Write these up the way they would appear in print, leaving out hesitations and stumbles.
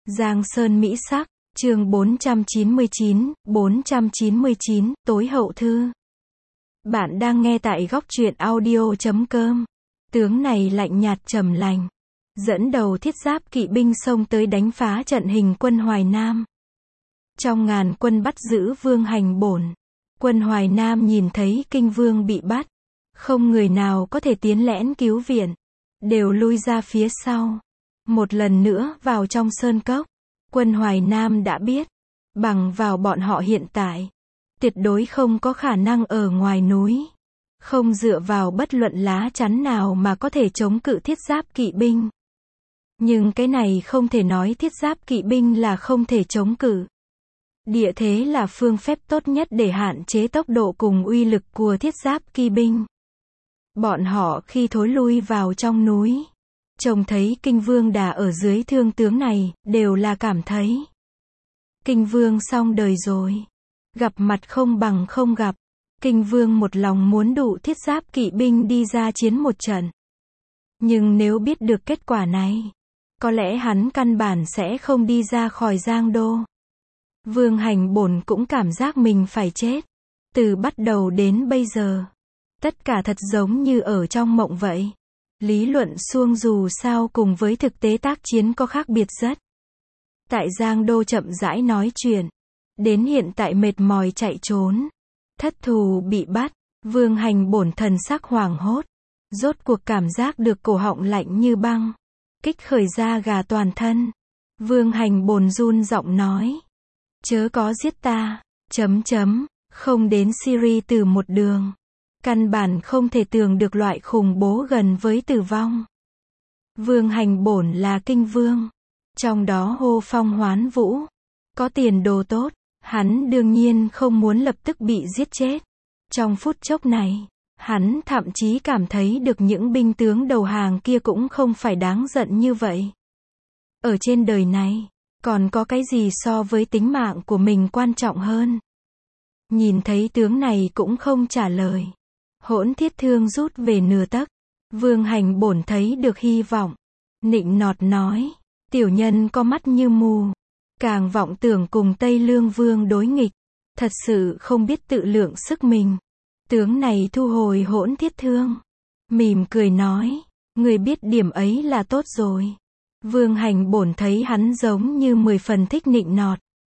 Giang Sơn Mỹ Sắc, chương 499, tối hậu thư. Bạn đang nghe tại góc truyện audio.com. Tướng này lạnh nhạt trầm lành, dẫn đầu thiết giáp kỵ binh xông tới đánh phá trận hình quân Hoài Nam. Trong ngàn quân bắt giữ Vương Hành Bổn, quân Hoài Nam nhìn thấy Kinh Vương bị bắt, không người nào có thể tiến lẽn cứu viện, đều lui ra phía sau. Một lần nữa vào trong sơn cốc, quân Hoài Nam đã biết, bằng vào bọn họ hiện tại, tuyệt đối không có khả năng ở ngoài núi, không dựa vào bất luận lá chắn nào mà có thể chống cự thiết giáp kỵ binh. Nhưng cái này không thể nói thiết giáp kỵ binh là không thể chống cự. Địa thế là phương phép tốt nhất để hạn chế tốc độ cùng uy lực của thiết giáp kỵ binh. Bọn họ khi thối lui vào trong núi, trông thấy Kinh Vương đà ở dưới thương tướng này, đều là cảm thấy Kinh Vương xong đời rồi. Gặp mặt không bằng không gặp. Kinh Vương một lòng muốn dụ thiết giáp kỵ binh đi ra chiến một trận. Nhưng nếu biết được kết quả này, có lẽ hắn căn bản sẽ không đi ra khỏi Giang Đô. Vương Hành Bổn cũng cảm giác mình phải chết. Từ bắt đầu đến bây giờ, tất cả thật giống như ở trong mộng vậy. Lý luận suông dù sao cùng với thực tế tác chiến có khác biệt rất. Tại Giang Đô chậm rãi nói chuyện, đến hiện tại mệt mỏi chạy trốn, thất thù bị bắt, Vương Hành Bổn thần sắc hoảng hốt, rốt cuộc cảm giác được cổ họng lạnh như băng, kích khởi da gà toàn thân. Vương Hành Bổn run giọng nói, chớ có giết ta, không đến Syria từ một đường. Căn bản không thể tưởng được loại khủng bố gần với tử vong. Vương Hành Bổn là Kinh Vương, trong đó hô phong hoán vũ, có tiền đồ tốt, hắn đương nhiên không muốn lập tức bị giết chết. Trong phút chốc này, hắn thậm chí cảm thấy được những binh tướng đầu hàng kia cũng không phải đáng giận như vậy. Ở trên đời này, còn có cái gì so với tính mạng của mình quan trọng hơn? Nhìn thấy tướng này cũng không trả lời. Hỗn thiết thương rút về nửa tấc. Vương Hành Bổn thấy được hy vọng, nịnh nọt nói, tiểu nhân có mắt như mù, càng vọng tưởng cùng Tây Lương Vương đối nghịch, thật sự không biết tự lượng sức mình. Tướng này thu hồi hỗn thiết thương, mỉm cười nói, người biết điểm ấy là tốt rồi. Vương Hành Bổn thấy hắn giống như 10 phần thích nịnh nọt.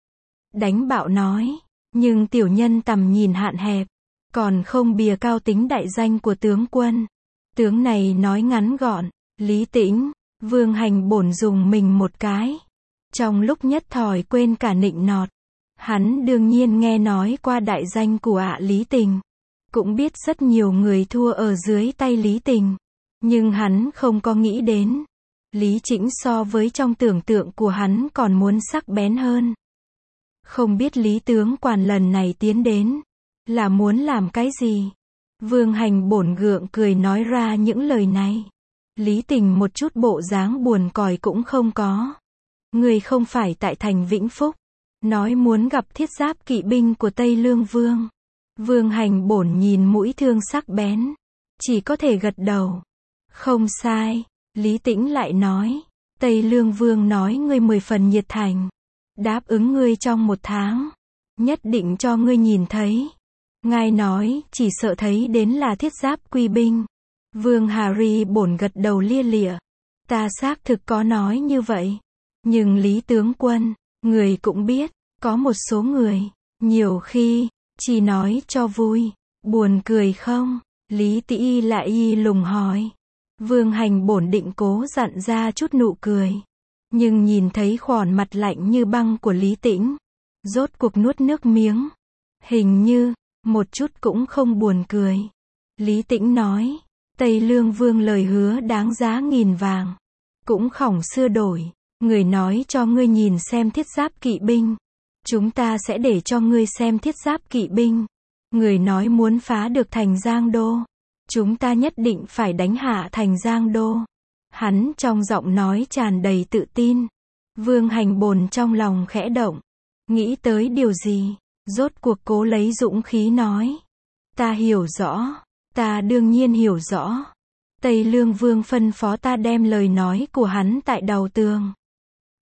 Đánh bạo nói, nhưng tiểu nhân tầm nhìn hạn hẹp, còn không bìa cao tính đại danh của tướng quân. Tướng này nói ngắn gọn, lý tĩnh. Vương Hành Bổn dùng mình một cái, trong lúc nhất thời quên cả nịnh nọt. Hắn đương nhiên nghe nói qua đại danh của Lý Tình, cũng biết rất nhiều người thua ở dưới tay Lý Tình, nhưng hắn không có nghĩ đến, Lý Chỉnh so với trong tưởng tượng của hắn còn muốn sắc bén hơn. Không biết Lý tướng quản lần này tiến đến là muốn làm cái gì? Vương Hành Bổn gượng cười nói ra những lời này. Lý Tình một chút bộ dáng buồn còi cũng không có. Người không phải tại thành Vĩnh Phúc, nói muốn gặp thiết giáp kỵ binh của Tây Lương Vương. Vương Hành Bổn nhìn mũi thương sắc bén, chỉ có thể gật đầu. Không sai. Lý Tĩnh lại nói, Tây Lương Vương nói ngươi 10 phần nhiệt thành, đáp ứng ngươi trong 1 tháng, nhất định cho ngươi nhìn thấy. Ngài nói, chỉ sợ thấy đến là thiết giáp quy binh. Vương Harry Bổn gật đầu lia lịa. Ta xác thực có nói như vậy. Nhưng Lý tướng quân, người cũng biết, có một số người, nhiều khi, chỉ nói cho vui, buồn cười không? Lý Tĩ lại y lùng hỏi. Vương Hành Bổn định cố dặn ra chút nụ cười. Nhưng nhìn thấy khuôn mặt lạnh như băng của Lý Tĩnh, rốt cuộc nuốt nước miếng. Hình như, một chút cũng không buồn cười. Lý Tĩnh nói, Tây Lương Vương lời hứa đáng giá nghìn vàng, cũng khỏng xưa đổi. Người nói cho ngươi nhìn xem thiết giáp kỵ binh, chúng ta sẽ để cho ngươi xem thiết giáp kỵ binh. Người nói muốn phá được thành Giang Đô, chúng ta nhất định phải đánh hạ thành Giang Đô. Hắn trong giọng nói tràn đầy tự tin. Vương Hành Bổn trong lòng khẽ động, nghĩ tới điều gì, rốt cuộc cố lấy dũng khí nói, ta hiểu rõ, ta đương nhiên hiểu rõ. Tây Lương Vương phân phó ta đem lời nói của hắn tại đầu tường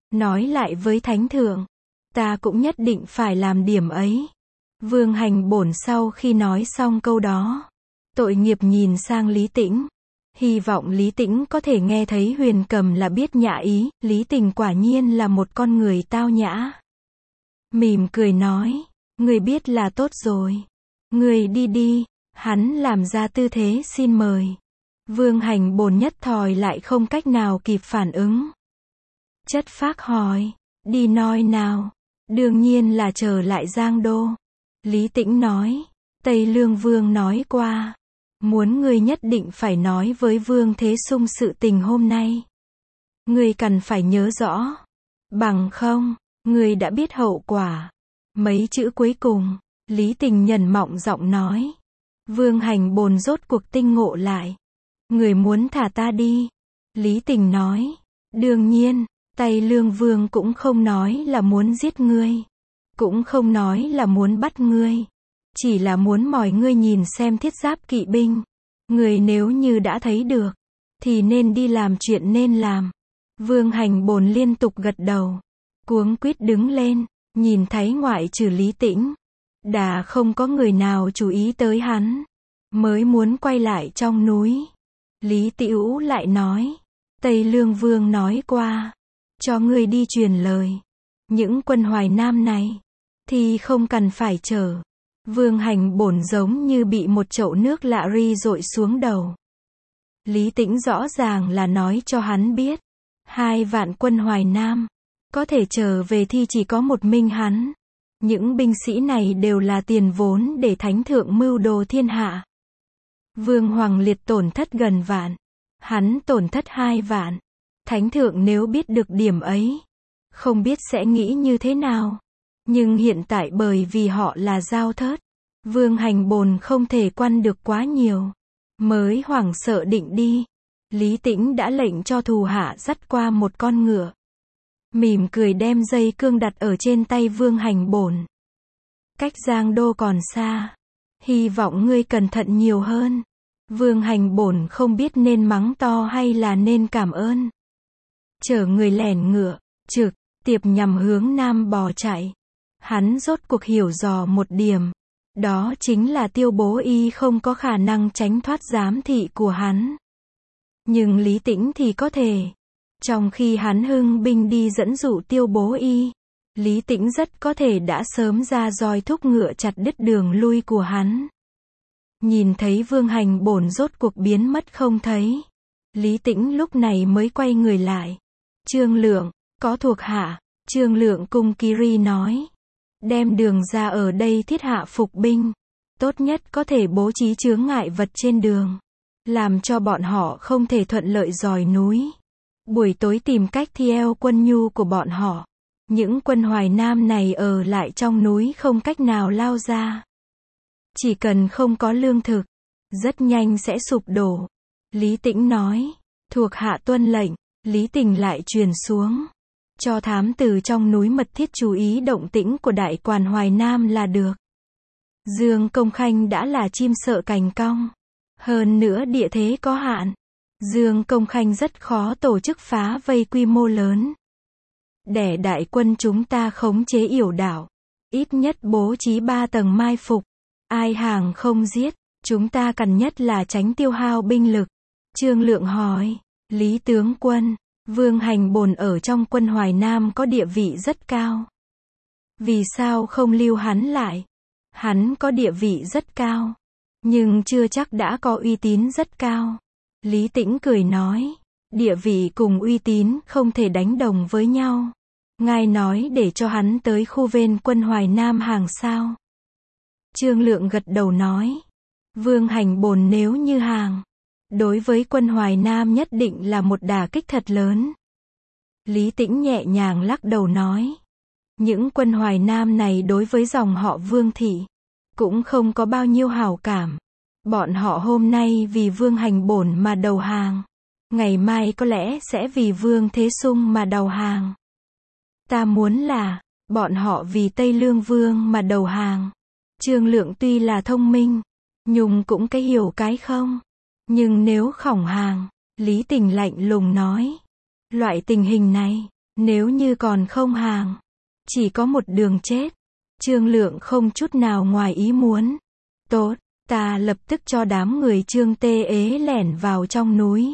nói lại với thánh thượng, ta cũng nhất định phải làm điểm ấy. Vương Hành Bổn sau khi nói xong câu đó, tội nghiệp nhìn sang Lý Tĩnh. Hy vọng Lý Tĩnh có thể nghe thấy Huyền Cầm là biết nhã ý, Lý Tình quả nhiên là một con người tao nhã. Mỉm cười nói, người biết là tốt rồi. Người đi đi, hắn làm ra tư thế xin mời. Vương Hành Bổn nhất thời lại không cách nào kịp phản ứng. Chất phác hỏi, đi nói nào? Đương nhiên là trở lại Giang Đô. Lý Tĩnh nói, Tây Lương Vương nói qua, muốn ngươi nhất định phải nói với Vương Thế Sung sự tình hôm nay. Ngươi cần phải nhớ rõ, bằng không, ngươi đã biết hậu quả. Mấy chữ cuối cùng, Lý Tình nhẩn mọng giọng nói. Vương Hành Bồn rốt cuộc tinh ngộ lại. Người muốn thả ta đi. Lý Tình nói, đương nhiên, Tây Lương Vương cũng không nói là muốn giết ngươi. Cũng không nói là muốn bắt ngươi. Chỉ là muốn mỏi ngươi nhìn xem thiết giáp kỵ binh. Người nếu như đã thấy được, thì nên đi làm chuyện nên làm. Vương Hành Bồn liên tục gật đầu. Cuống quýt đứng lên, nhìn thấy ngoại trừ Lý Tĩnh. Đã không có người nào chú ý tới hắn. Mới muốn quay lại trong núi. Lý Tữu lại nói, Tây Lương Vương nói qua, cho ngươi đi truyền lời. Những quân Hoài Nam này, thì không cần phải chờ. Vương Hành Bổn giống như bị một chậu nước lạ ri dội xuống đầu. Lý Tĩnh rõ ràng là nói cho hắn biết, 2 vạn quân Hoài Nam, có thể trở về thì chỉ có một mình hắn. Những binh sĩ này đều là tiền vốn để thánh thượng mưu đồ thiên hạ. Vương Hoàng Liệt tổn thất gần vạn, hắn tổn thất 2 vạn. Thánh thượng nếu biết được điểm ấy, không biết sẽ nghĩ như thế nào. Nhưng hiện tại bởi vì họ là giao thớt, Vương Hành Bồn không thể quan được quá nhiều. Mới hoảng sợ định đi, Lý Tĩnh đã lệnh cho thủ hạ dắt qua một con ngựa. Mỉm cười đem dây cương đặt ở trên tay Vương Hành Bồn. Cách Giang Đô còn xa, hy vọng ngươi cẩn thận nhiều hơn. Vương Hành Bổn không biết nên mắng to hay là nên cảm ơn. Chở người lẻn ngựa, trực tiếp nhằm hướng nam bò chạy. Hắn rốt cuộc hiểu dò một điểm. Đó chính là Tiêu Bố Y không có khả năng tránh thoát giám thị của hắn. Nhưng Lý Tĩnh thì có thể. Trong khi hắn hưng binh đi dẫn dụ Tiêu Bố Y, Lý Tĩnh rất có thể đã sớm ra roi thúc ngựa chặt đứt đường lui của hắn. Nhìn thấy Vương Hành Bổn rốt cuộc biến mất không thấy, Lý Tĩnh lúc này mới quay người lại. Trương Lượng, có thuộc hạ. Trương Lượng cung Kiri nói, đem đường ra ở đây thiết hạ phục binh. Tốt nhất có thể bố trí chướng ngại vật trên đường, làm cho bọn họ không thể thuận lợi dòi núi. Buổi tối tìm cách theo quân nhu của bọn họ. Những quân Hoài Nam này ở lại trong núi không cách nào lao ra. Chỉ cần không có lương thực, rất nhanh sẽ sụp đổ. Lý Tĩnh nói, thuộc hạ tuân lệnh. Lý Tình lại truyền xuống, cho thám tử trong núi mật thiết chú ý động tĩnh của đại quan Hoài Nam là được. Dương Công Khanh đã là chim sợ cành cong. Hơn nữa địa thế có hạn. Dương Công Khanh rất khó tổ chức phá vây quy mô lớn. Để đại quân chúng ta khống chế yểu đảo. Ít nhất bố trí 3 tầng mai phục. Ai hàng không giết, chúng ta cần nhất là tránh tiêu hao binh lực. Trương Lượng hỏi, Lý tướng quân, Vương Hành Bồn ở trong quân Hoài Nam có địa vị rất cao. Vì sao không lưu hắn lại? Hắn có địa vị rất cao, nhưng chưa chắc đã có uy tín rất cao. Lý Tĩnh cười nói, địa vị cùng uy tín không thể đánh đồng với nhau. Ngài nói để cho hắn tới khu ven quân Hoài Nam hàng sao? Trương Lượng gật đầu nói, Vương Hành Bồn nếu như hàng, đối với quân Hoài Nam nhất định là một đả kích thật lớn. Lý Tĩnh nhẹ nhàng lắc đầu nói, những quân Hoài Nam này đối với dòng họ Vương Thị, cũng không có bao nhiêu hảo cảm. Bọn họ hôm nay vì Vương Hành Bổn mà đầu hàng. Ngày mai có lẽ sẽ vì Vương Thế Sung mà đầu hàng. Ta muốn là, bọn họ vì Tây Lương Vương mà đầu hàng. Trương Lượng tuy là thông minh, nhưng cũng cái hiểu cái không. Nhưng nếu khổng hàng, Lý Tình lạnh lùng nói, loại tình hình này, Nếu như còn không hàng, chỉ có một đường chết. Trương Lượng không chút nào ngoài ý muốn. Tốt, ta lập tức cho đám người Trương Tê Ế lẻn vào trong núi.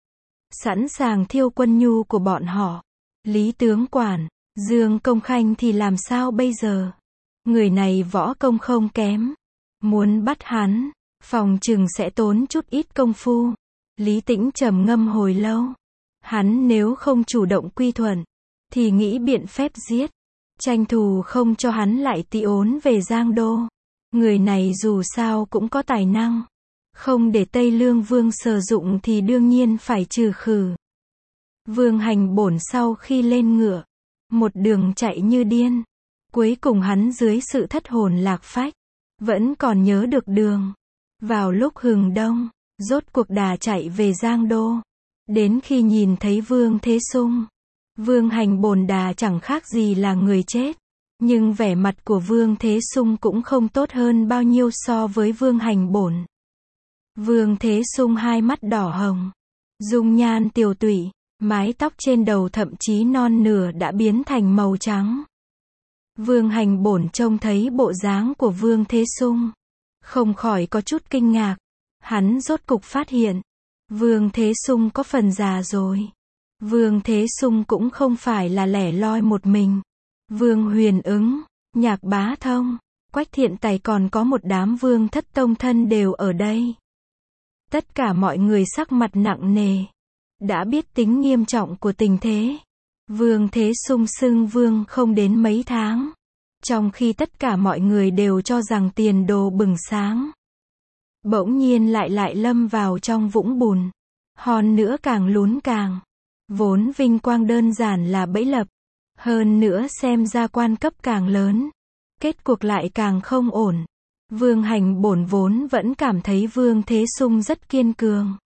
Sẵn sàng thiêu quân nhu của bọn họ. Lý tướng quản, Dương Công Khanh thì làm sao bây giờ? Người này võ công không kém. Muốn bắt hắn, phòng chừng sẽ tốn chút ít công phu. Lý Tĩnh trầm ngâm hồi lâu. Hắn nếu không chủ động quy thuận, thì nghĩ biện phép giết. Tranh thủ không cho hắn lại tị ốn về Giang Đô. Người này dù sao cũng có tài năng. Không để Tây Lương Vương sử dụng thì đương nhiên phải trừ khử. Vương Hành Bổn sau khi lên ngựa, một đường chạy như điên. Cuối cùng hắn dưới sự thất hồn lạc phách, vẫn còn nhớ được đường. Vào lúc hừng đông, rốt cuộc đà chạy về Giang Đô. Đến khi nhìn thấy Vương Thế Sung, Vương Hành Bổn đà chẳng khác gì là người chết. Nhưng vẻ mặt của Vương Thế Sung cũng không tốt hơn bao nhiêu so với Vương Hành Bổn. Vương Thế Sung hai mắt đỏ hồng, dung nhan tiều tụy, mái tóc trên đầu thậm chí non nửa đã biến thành màu trắng. Vương Hành Bổn trông thấy bộ dáng của Vương Thế Sung, không khỏi có chút kinh ngạc. Hắn rốt cục phát hiện, Vương Thế Sung có phần già rồi. Vương Thế Sung cũng không phải là lẻ loi một mình. Vương Huyền Ứng, Nhạc Bá Thông, Quách Thiện Tài còn có một đám vương thất tông thân đều ở đây. Tất cả mọi người sắc mặt nặng nề, đã biết tính nghiêm trọng của tình thế. Vương Thế Sung xưng vương không đến mấy tháng, trong khi tất cả mọi người đều cho rằng tiền đồ bừng sáng. Bỗng nhiên lại lâm vào trong vũng bùn. Hơn nữa càng lún càng. Vốn vinh quang đơn giản là bẫy lập. Hơn nữa xem ra quan cấp càng lớn, kết cuộc lại càng không ổn. Vương Hành Bổn vốn vẫn cảm thấy Vương Thế Sung rất kiên cường.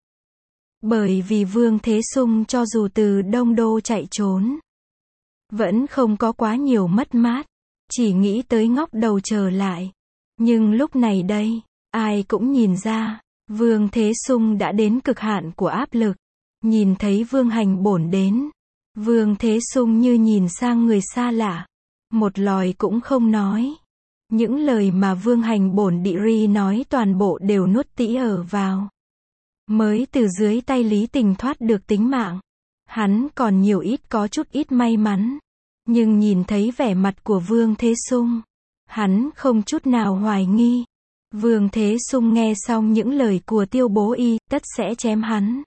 Bởi vì Vương Thế Sung cho dù từ Đông Đô chạy trốn, vẫn không có quá nhiều mất mát, chỉ nghĩ tới ngóc đầu trở lại. Nhưng lúc này đây, ai cũng nhìn ra, Vương Thế Sung đã đến cực hạn của áp lực. Nhìn thấy Vương Hành Bổn đến, Vương Thế Sung như nhìn sang người xa lạ, một lời cũng không nói. Những lời mà Vương Hành Bổn đị ri nói toàn bộ đều nuốt tĩ ở vào. Mới từ dưới tay Lý Tình thoát được tính mạng. Hắn còn nhiều ít có chút ít may mắn. Nhưng nhìn thấy vẻ mặt của Vương Thế Sung, hắn không chút nào hoài nghi. Vương Thế Sung nghe xong những lời của Tiêu Bố Y, tất sẽ chém hắn.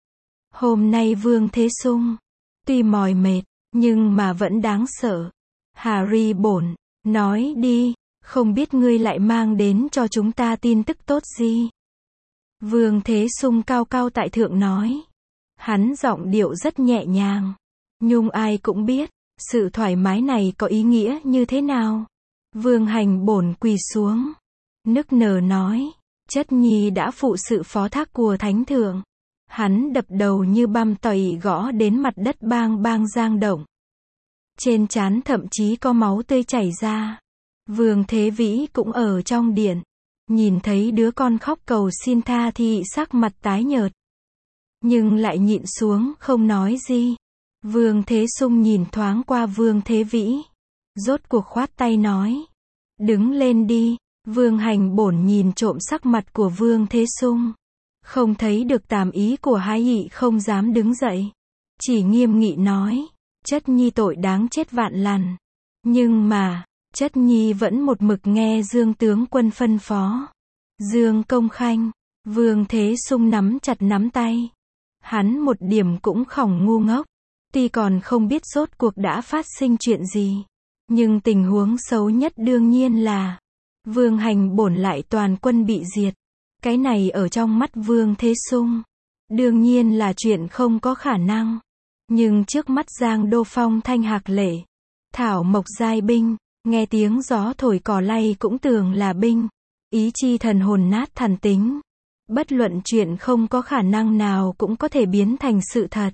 Hôm nay Vương Thế Sung, tuy mỏi mệt, nhưng mà vẫn đáng sợ. Harry Bổn, nói đi, không biết ngươi lại mang đến cho chúng ta tin tức tốt gì? Vương Thế Sung cao cao tại thượng nói. Hắn giọng điệu rất nhẹ nhàng. Nhưng ai cũng biết, sự thoải mái này có ý nghĩa như thế nào. Vương Hành Bổn quỳ xuống, nức nở nói, chất nhi đã phụ sự phó thác của Thánh Thượng. Hắn đập đầu như băm tỏi gõ đến mặt đất bang bang giang động. Trên trán thậm chí có máu tươi chảy ra. Vương Thế Vĩ cũng ở trong điện. Nhìn thấy đứa con khóc cầu xin tha thì sắc mặt tái nhợt. Nhưng lại nhịn xuống không nói gì. Vương Thế Sung nhìn thoáng qua Vương Thế Vĩ. Rốt cuộc khoát tay nói. Đứng lên đi. Vương Hành Bổn nhìn trộm sắc mặt của Vương Thế Sung. Không thấy được tàm ý của hai vị không dám đứng dậy. Chỉ nghiêm nghị nói. Chất nhi tội đáng chết vạn lần. Nhưng mà, chất nhi vẫn một mực nghe Dương tướng quân phân phó. Dương Công Khanh, Vương Thế Sung nắm chặt nắm tay. Hắn một điểm cũng không ngu ngốc. Tuy còn không biết rốt cuộc đã phát sinh chuyện gì. Nhưng tình huống xấu nhất đương nhiên là Vương Hành Bổn lại toàn quân bị diệt. Cái này ở trong mắt Vương Thế Sung, đương nhiên là chuyện không có khả năng. Nhưng trước mắt Giang Đô phong thanh hạc lệ, thảo mộc giai binh, nghe tiếng gió thổi cỏ lay cũng tưởng là binh. Ý chi thần hồn nát thần tính. Bất luận chuyện không có khả năng nào cũng có thể biến thành sự thật.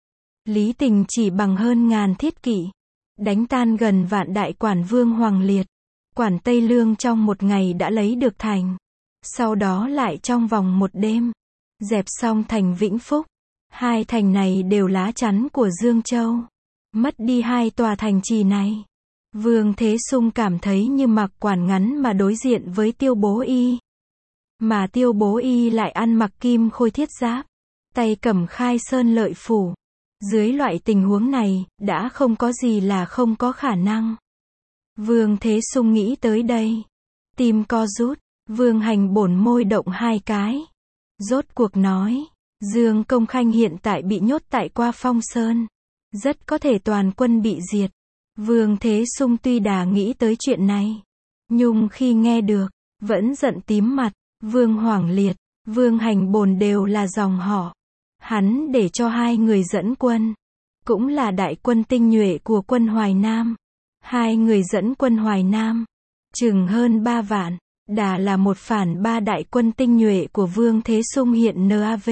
Lý Tình chỉ bằng hơn ngàn thiết kỵ, đánh tan gần vạn đại quản vương Hoàng Liệt. Quản Tây Lương trong một ngày đã lấy được thành. Sau đó lại trong vòng một đêm, dẹp xong thành Vĩnh Phúc. Hai thành này đều lá chắn của Dương Châu. Mất đi hai tòa thành trì này, Vương Thế Sung cảm thấy như mặc quản ngắn mà đối diện với Tiêu Bố Y. Mà Tiêu Bố Y lại ăn mặc kim khôi thiết giáp, tay cầm Khai Sơn lợi phủ. Dưới loại tình huống này, đã không có gì là không có khả năng. Vương Thế Sung nghĩ tới đây, tim co rút, Vương Hành Bổn môi động hai cái. Rốt cuộc nói, Dương Công Khanh hiện tại bị nhốt tại Qua Phong Sơn, rất có thể toàn quân bị diệt. Vương Thế Sung tuy đã nghĩ tới chuyện này, nhưng khi nghe được, vẫn giận tím mặt. Vương Hoảng Liệt, Vương Hành Bổn đều là dòng họ. Hắn để cho hai người dẫn quân, cũng là đại quân tinh nhuệ của quân Hoài Nam. Hai người dẫn quân Hoài Nam, chừng hơn 3 vạn, đã là 1/3 đại quân tinh nhuệ của Vương Thế Sung hiện NAV.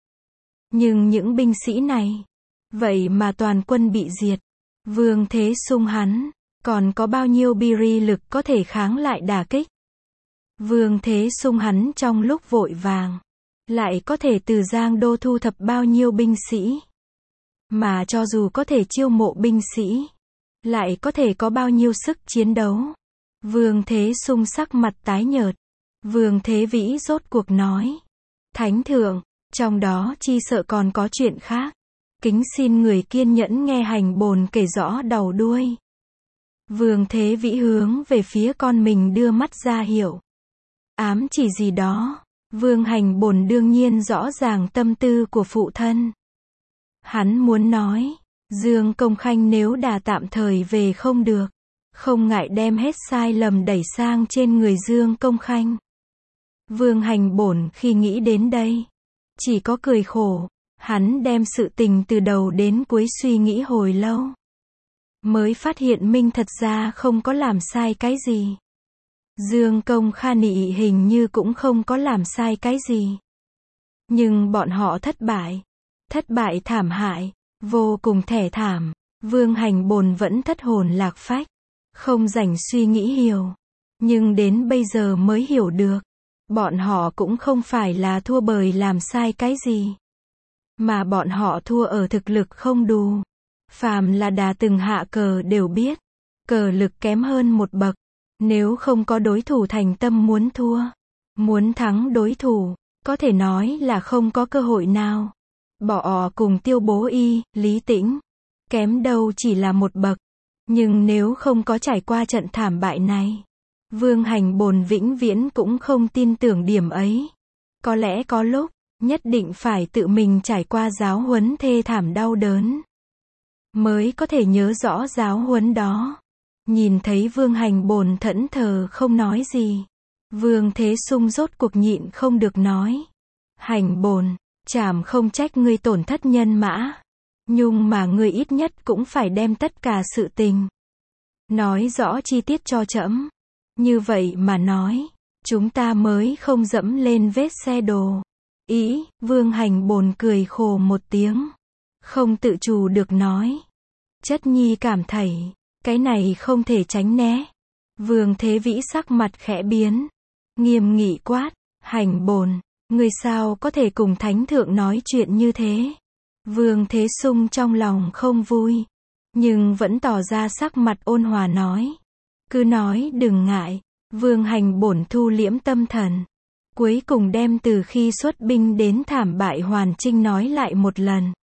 Nhưng những binh sĩ này, vậy mà toàn quân bị diệt. Vương Thế Sung hắn, còn có bao nhiêu biri lực có thể kháng lại đả kích? Vương Thế Sung hắn trong lúc vội vàng, lại có thể từ Giang Đô thu thập bao nhiêu binh sĩ? Mà cho dù có thể chiêu mộ binh sĩ, lại có thể có bao nhiêu sức chiến đấu? Vương Thế Sung sắc mặt tái nhợt. Vương Thế Vĩ rốt cuộc nói, Thánh thượng, trong đó chi sợ còn có chuyện khác. Kính xin người kiên nhẫn nghe Hành Bổn kể rõ đầu đuôi. Vương Thế Vĩ hướng về phía con mình đưa mắt ra hiệu, ám chỉ gì đó. Vương Hành Bổn đương nhiên rõ ràng tâm tư của phụ thân. Hắn muốn nói, Dương Công Khanh nếu đã tạm thời về không được, không ngại đem hết sai lầm đẩy sang trên người Dương Công Khanh. Vương Hành Bổn khi nghĩ đến đây, chỉ có cười khổ. Hắn đem sự tình từ đầu đến cuối suy nghĩ hồi lâu, mới phát hiện mình thật ra không có làm sai cái gì. Dương Công Kha Nị hình như cũng không có làm sai cái gì. Nhưng bọn họ thất bại thảm hại, vô cùng thê thảm. Vương Hành Bổn vẫn thất hồn lạc phách, không rảnh suy nghĩ hiểu. Nhưng đến bây giờ mới hiểu được, bọn họ cũng không phải là thua bởi làm sai cái gì, mà bọn họ thua ở thực lực không đủ. Phàm là đã từng hạ cờ đều biết, cờ lực kém hơn một bậc. Nếu không có đối thủ thành tâm muốn thua, muốn thắng đối thủ, có thể nói là không có cơ hội nào. Bỏ cùng Tiêu Bố Y, Lý Tĩnh, kém đâu chỉ là một bậc. Nhưng nếu không có trải qua trận thảm bại này, Vương Hành Bổn vĩnh viễn cũng không tin tưởng điểm ấy. Có lẽ có lúc, nhất định phải tự mình trải qua giáo huấn thê thảm đau đớn, mới có thể nhớ rõ giáo huấn đó. Nhìn thấy Vương Hành Bổn thẫn thờ không nói gì, Vương Thế Sung rốt cuộc nhịn không được nói, Hành Bổn, trảm không trách ngươi tổn thất nhân mã, nhưng mà ngươi ít nhất cũng phải đem tất cả sự tình nói rõ chi tiết cho trẫm. Như vậy mà nói, chúng ta mới không dẫm lên vết xe đổ. Ý, Vương Hành Bổn cười khổ một tiếng, không tự chủ được nói, chất nhi cảm thấy, cái này không thể tránh né. Vương Thế Vĩ sắc mặt khẽ biến, nghiêm nghị quát, Hành Bổn, người sao có thể cùng Thánh thượng nói chuyện như thế? Vương Thế Sung trong lòng không vui, nhưng vẫn tỏ ra sắc mặt ôn hòa nói, cứ nói đừng ngại. Vương Hành Bổn thu liễm tâm thần, cuối cùng đem từ khi xuất binh đến thảm bại hoàn chinh nói lại một lần.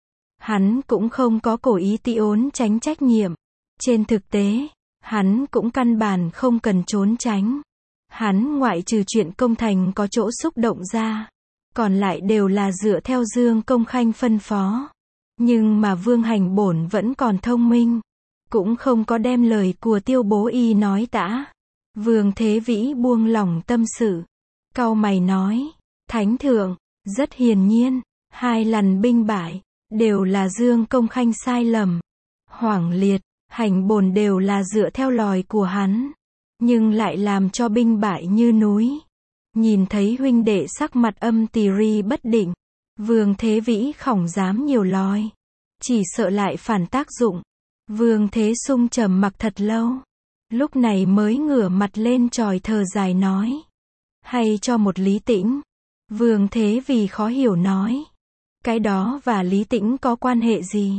Hắn cũng không có cố ý trốn tránh trách nhiệm. Trên thực tế, hắn cũng căn bản không cần trốn tránh. Hắn ngoại trừ chuyện công thành có chỗ xúc động ra, còn lại đều là dựa theo Dương Công Khanh phân phó. Nhưng mà Vương Hành Bổn vẫn còn thông minh, cũng không có đem lời của Tiêu Bố Y nói tã. Vương Thế Vĩ buông lỏng tâm sự, cau mày nói, Thánh thượng, rất hiển nhiên, 2 lần binh bại, đều là Dương Công Khanh sai lầm. Hoảng Liệt, Hành Bổn đều là dựa theo lời của hắn, nhưng lại làm cho binh bại như núi. Nhìn thấy huynh đệ sắc mặt âm tì ri bất định, Vương Thế Vĩ không dám nhiều lời, chỉ sợ lại phản tác dụng. Vương Thế Sung trầm mặc thật lâu, lúc này mới ngửa mặt lên chòi thở dài nói, hay cho một Lý Tĩnh. Vương Thế vì khó hiểu nói, cái đó và Lý Tĩnh có quan hệ gì?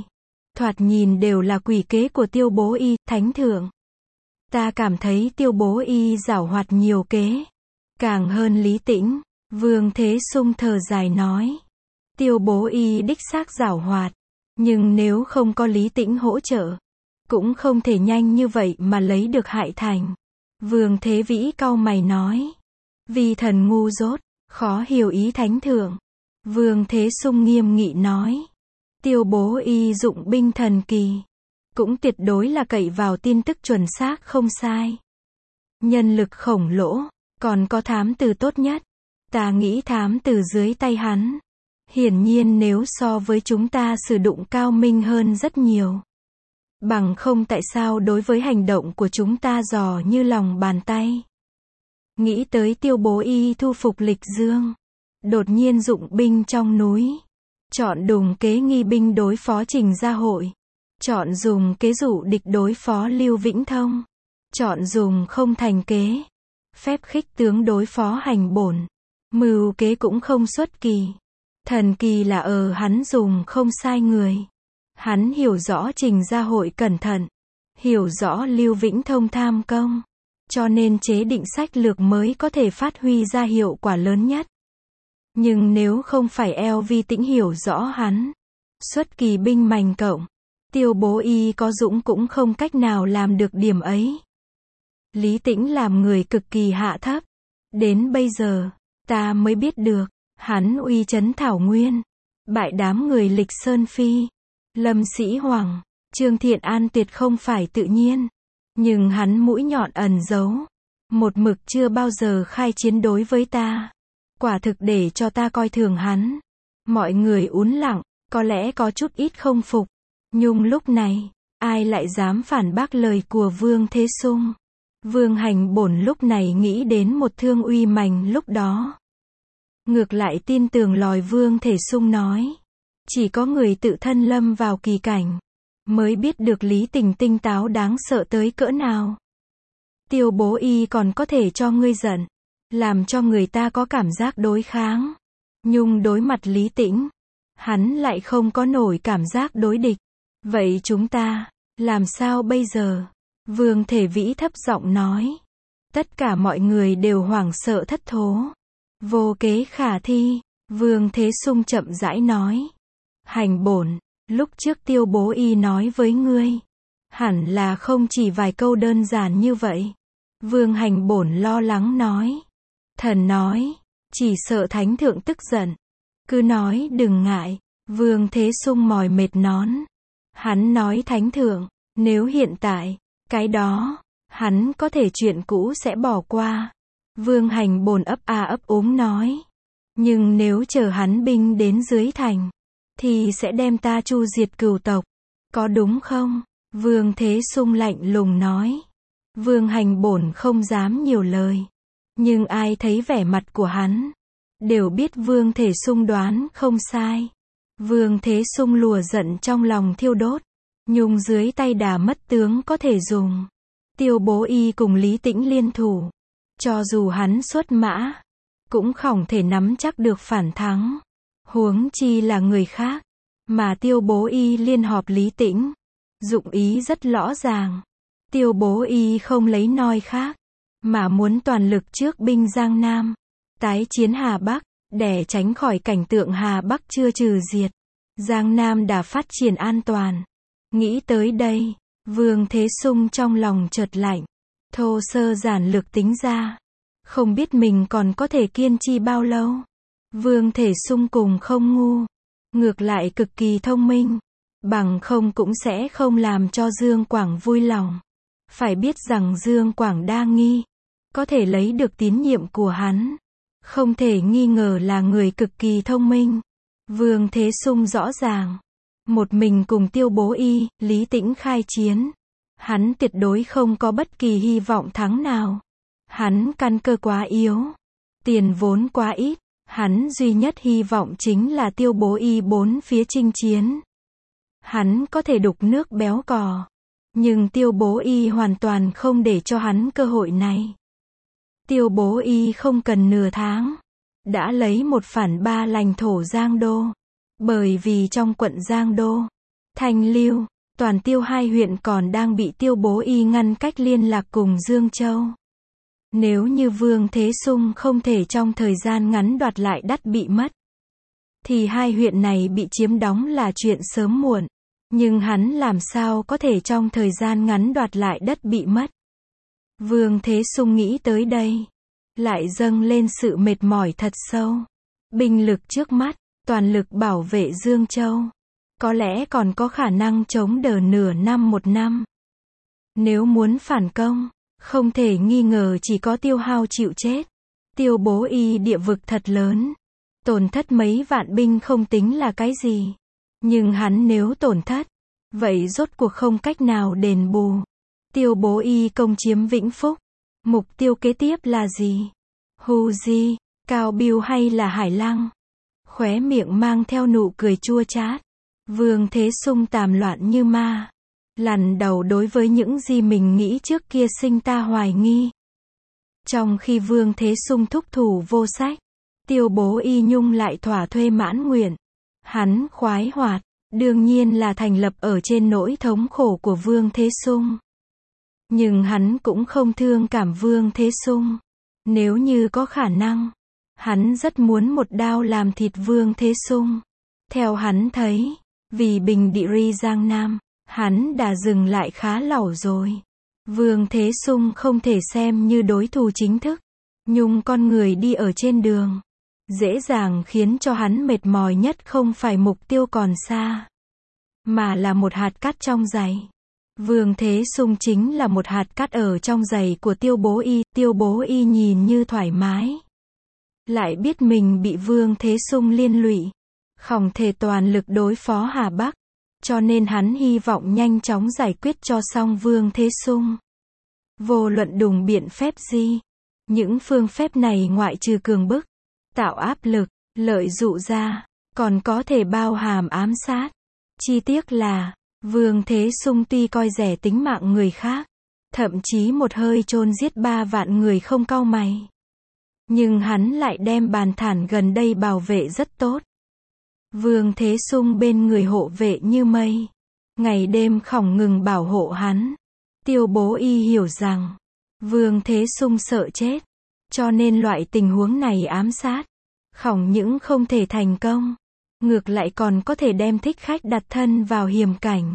thoạt nhìn đều là quỷ kế của Tiêu Bố Y, thánh thượng. Ta cảm thấy Tiêu Bố Y giảo hoạt nhiều kế. Càng hơn Lý Tĩnh, Vương Thế Sung thở dài nói. Tiêu Bố Y đích xác giảo hoạt. Nhưng nếu không có Lý Tĩnh hỗ trợ, cũng không thể nhanh như vậy mà lấy được Hải Thành. Vương Thế Vĩ cau mày nói. Vi thần ngu dốt, khó hiểu ý thánh thượng. Vương Thế Sung nghiêm nghị nói. Tiêu Bố Y dụng binh thần kỳ. Cũng tuyệt đối là cậy vào tin tức chuẩn xác không sai. Nhân lực khổng lỗ, còn có thám tử tốt nhất. Ta nghĩ thám tử dưới tay hắn. Hiển nhiên nếu so với chúng ta sử dụng cao minh hơn rất nhiều. Bằng không tại sao đối với hành động của chúng ta dò như lòng bàn tay. Nghĩ tới Tiêu Bố Y thu phục Lịch Dương. Đột nhiên dụng binh trong núi. Chọn đùng kế nghi binh đối phó Trình Gia Hội. Chọn dùng kế dụ địch đối phó Lưu Vĩnh Thông. Chọn dùng không thành kế. Phép khích tướng đối phó Hành Bổn. Mưu kế cũng không xuất kỳ. Thần kỳ là hắn dùng không sai người. Hắn hiểu rõ Trình Gia Hội cẩn thận. Hiểu rõ Lưu Vĩnh Thông tham công. Cho nên chế định sách lược mới có thể phát huy ra hiệu quả lớn nhất. Nhưng nếu không phải Vi Tĩnh hiểu rõ hắn, xuất kỳ binh mành cộng, Tiêu Bố Y có dũng cũng không cách nào làm được điểm ấy. Lý Tĩnh làm người cực kỳ hạ thấp. Đến bây giờ, ta mới biết được, hắn uy chấn Thảo Nguyên, bại đám người Lịch Sơn Phi, Lâm Sĩ Hoàng, Trương Thiện An tuyệt không phải tự nhiên. Nhưng hắn mũi nhọn ẩn giấu, một mực chưa bao giờ khai chiến đối với ta. Quả thực để cho ta coi thường hắn. Mọi người uốn lặng, có lẽ có chút ít không phục. Nhưng lúc này, ai lại dám phản bác lời của Vương Thế Sung? Vương Hành Bổn lúc này nghĩ đến một thương uy mành lúc đó. Ngược lại tin tưởng lời Vương Thế Sung nói. Chỉ có người tự thân lâm vào kỳ cảnh, mới biết được lý tình tinh táo đáng sợ tới cỡ nào. Tiêu Bố Y còn có thể cho ngươi giận, làm cho người ta có cảm giác đối kháng. Nhưng đối mặt Lý Tĩnh, hắn lại không có nổi cảm giác đối địch. Vậy chúng ta, làm sao bây giờ? Vương Thể Vĩ thấp giọng nói. Tất cả mọi người đều hoảng sợ thất thố. Vô kế khả thi, Vương Thế Sung chậm rãi nói. Hành Bổn, lúc trước Tiêu Bố Y nói với ngươi, hẳn là không chỉ vài câu đơn giản như vậy. Vương Hành Bổn lo lắng nói. Thần nói, chỉ sợ thánh thượng tức giận. Cứ nói đừng ngại. Vương Thế Sung mỏi mệt nón. Hắn nói thánh thượng, nếu hiện tại, cái đó, hắn có thể chuyện cũ sẽ bỏ qua. Vương Hành Bổn ấp ấp úng nói. Nhưng nếu chờ hắn binh đến dưới thành, thì sẽ đem ta chu diệt cửu tộc. Có đúng không? Vương Thế Sung lạnh lùng nói. Vương Hành Bổn không dám nhiều lời. Nhưng ai thấy vẻ mặt của hắn, đều biết Vương Thế Sung đoán không sai. Vương Thế Sung lùa giận trong lòng thiêu đốt. Nhung dưới tay đà mất tướng có thể dùng. Tiêu Bố Y cùng Lý Tĩnh liên thủ. Cho dù hắn xuất mã, cũng không thể nắm chắc được phản thắng. Huống chi là người khác. Mà Tiêu Bố Y liên họp Lý Tĩnh. Dụng ý rất rõ ràng. Tiêu Bố Y không lấy noi khác, mà muốn toàn lực trước binh Giang Nam. Tái chiến Hà Bắc, để tránh khỏi cảnh tượng Hà Bắc chưa trừ diệt. Giang Nam đã phát triển an toàn. Nghĩ tới đây, Vương Thế Sung trong lòng chợt lạnh. Thô sơ giản lược tính ra, không biết mình còn có thể kiên trì bao lâu. Vương Thế Sung cùng không ngu, ngược lại cực kỳ thông minh. Bằng không cũng sẽ không làm cho Dương Quảng vui lòng. Phải biết rằng Dương Quảng đa nghi, có thể lấy được tín nhiệm của hắn. Không thể nghi ngờ là người cực kỳ thông minh. Vương Thế Sung rõ ràng, một mình cùng Tiêu Bố Y, Lý Tĩnh khai chiến, hắn tuyệt đối không có bất kỳ hy vọng thắng nào. Hắn căn cơ quá yếu, tiền vốn quá ít, hắn duy nhất hy vọng chính là Tiêu Bố Y bốn phía chinh chiến. Hắn có thể đục nước béo cò, nhưng Tiêu Bố Y hoàn toàn không để cho hắn cơ hội này. Tiêu Bố Y không cần nửa tháng, đã lấy 1/3 lãnh thổ Giang Đô. Bởi vì trong quận Giang Đô, Thanh Lưu, Toàn Tiêu hai huyện còn đang bị Tiêu Bố Y ngăn cách liên lạc cùng Dương Châu. Nếu như Vương Thế Sung không thể trong thời gian ngắn đoạt lại đất bị mất, thì hai huyện này bị chiếm đóng là chuyện sớm muộn. Nhưng hắn làm sao có thể trong thời gian ngắn đoạt lại đất bị mất? Vương Thế Sung nghĩ tới đây, lại dâng lên sự mệt mỏi thật sâu. Binh lực trước mắt, toàn lực bảo vệ Dương Châu, có lẽ còn có khả năng chống đỡ nửa năm một năm. Nếu muốn phản công, không thể nghi ngờ chỉ có Tiêu Hao chịu chết. Tiêu Bố Y địa vực thật lớn, tổn thất mấy vạn binh không tính là cái gì. Nhưng hắn nếu tổn thất, vậy rốt cuộc không cách nào đền bù. Tiêu Bố Y công chiếm Vĩnh Phúc, mục tiêu kế tiếp là gì? Hu Di, Cao Biêu hay là Hải Lăng? Khóe miệng mang theo nụ cười chua chát. Vương Thế Sung tàm loạn như ma, lằn đầu đối với những gì mình nghĩ trước kia sinh ta hoài nghi. Trong khi Vương Thế Sung thúc thủ vô sách, Tiêu Bố Y nhung lại thỏa thuê mãn nguyện. Hắn khoái hoạt, đương nhiên là thành lập ở trên nỗi thống khổ của Vương Thế Sung. Nhưng hắn cũng không thương cảm Vương Thế Sung. Nếu như có khả năng, hắn rất muốn một đao làm thịt Vương Thế Sung. Theo hắn thấy, vì bình địa ri Giang Nam, hắn đã dừng lại khá lâu rồi. Vương Thế Sung không thể xem như đối thủ chính thức. Nhung con người đi ở trên đường, dễ dàng khiến cho hắn mệt mỏi nhất không phải mục tiêu còn xa, mà là một hạt cát trong giày. Vương Thế Sung chính là một hạt cát ở trong giày của Tiêu Bố Y. Tiêu Bố Y nhìn như thoải mái, lại biết mình bị Vương Thế Sung liên lụy, không thể toàn lực đối phó Hà Bắc, cho nên hắn hy vọng nhanh chóng giải quyết cho xong Vương Thế Sung. Vô luận dùng biện phép gì, những phương phép này ngoại trừ cường bức, tạo áp lực, lợi dụ ra, còn có thể bao hàm ám sát. Chi tiết là, Vương Thế Sung tuy coi rẻ tính mạng người khác, thậm chí một hơi chôn giết 3 vạn người không cau mày, nhưng hắn lại đem Bàn Thản gần đây bảo vệ rất tốt. Vương Thế Sung bên người hộ vệ như mây, ngày đêm không ngừng bảo hộ hắn. Tiêu Bố Y hiểu rằng, Vương Thế Sung sợ chết, cho nên loại tình huống này ám sát, không những không thể thành công, ngược lại còn có thể đem thích khách đặt thân vào hiểm cảnh.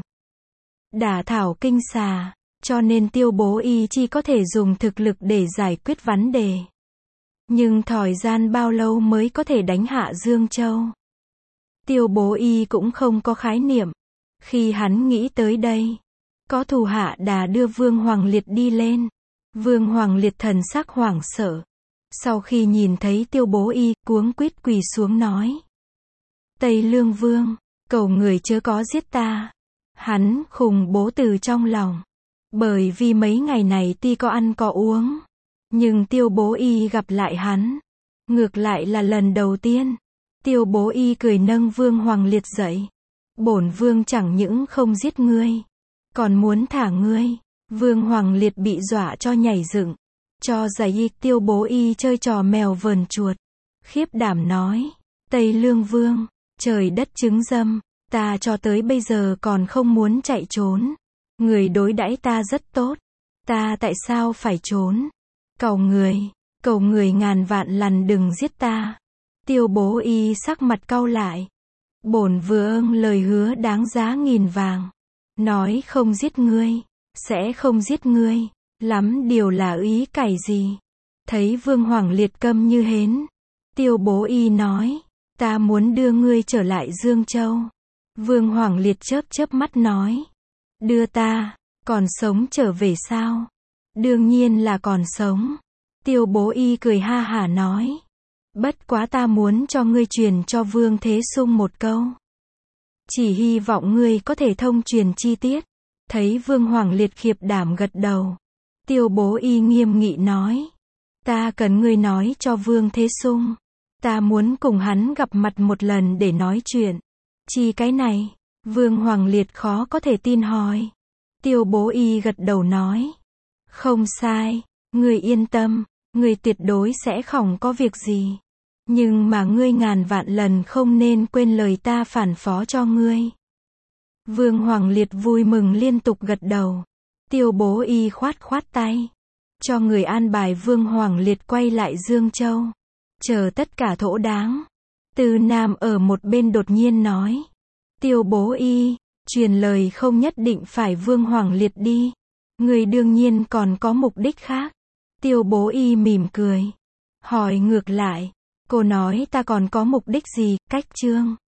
Đả thảo kinh xà, cho nên Tiêu Bố Y chỉ có thể dùng thực lực để giải quyết vấn đề. Nhưng thời gian bao lâu mới có thể đánh hạ Dương Châu? Tiêu Bố Y cũng không có khái niệm. Khi hắn nghĩ tới đây, có thủ hạ đã đưa Vương Hoàng Liệt đi lên. Vương Hoàng Liệt thần sắc hoảng sợ. Sau khi nhìn thấy Tiêu Bố Y, cuống quýt quỳ xuống nói: Tây Lương Vương, cầu người chớ có giết ta. Hắn khủng bố từ trong lòng. Bởi vì mấy ngày này tuy có ăn có uống, nhưng Tiêu Bố Y gặp lại hắn, ngược lại là lần đầu tiên. Tiêu Bố Y cười nâng Vương Hoàng Liệt dậy. Bổn vương chẳng những không giết ngươi, còn muốn thả ngươi. Vương Hoàng Liệt bị dọa cho nhảy dựng, cho giày Tiêu Bố Y chơi trò mèo vờn chuột. Khiếp đảm nói: Tây Lương Vương, trời đất chứng dâm, ta cho tới bây giờ còn không muốn chạy trốn. Người đối đãi ta rất tốt, ta tại sao phải trốn? Cầu người ngàn vạn lần đừng giết ta. Tiêu Bố Y sắc mặt cau lại. Bổn vương lời hứa đáng giá nghìn vàng, nói không giết ngươi, sẽ không giết ngươi, lắm điều là ý cày gì? Thấy Vương Hoàng Liệt câm như hến, Tiêu Bố Y nói: Ta muốn đưa ngươi trở lại Dương Châu. Vương Hoàng Liệt chớp chớp mắt nói: Đưa ta, còn sống trở về sao? Đương nhiên là còn sống. Tiêu Bố Y cười ha hả nói: Bất quá ta muốn cho ngươi truyền cho Vương Thế Sung một câu. Chỉ hy vọng ngươi có thể thông truyền chi tiết. Thấy Vương Hoàng Liệt khiếp đảm gật đầu, Tiêu Bố Y nghiêm nghị nói: Ta cần ngươi nói cho Vương Thế Sung. Ta muốn cùng hắn gặp mặt một lần để nói chuyện. Chi cái này? Vương Hoàng Liệt khó có thể tin hỏi. Tiêu Bố Y gật đầu nói: Không sai, ngươi yên tâm, ngươi tuyệt đối sẽ không có việc gì. Nhưng mà ngươi ngàn vạn lần không nên quên lời ta phản phó cho ngươi. Vương Hoàng Liệt vui mừng liên tục gật đầu. Tiêu Bố Y khoát khoát tay, cho người an bài Vương Hoàng Liệt quay lại Dương Châu. Chờ tất cả thỗ đáng. Từ Nam ở một bên đột nhiên nói. Tiêu Bố Y, truyền lời không nhất định phải Vương Hoàng Liệt đi. Người đương nhiên còn có mục đích khác. Tiêu Bố Y mỉm cười. Hỏi ngược lại. Cô nói ta còn có mục đích gì, Cách Trương?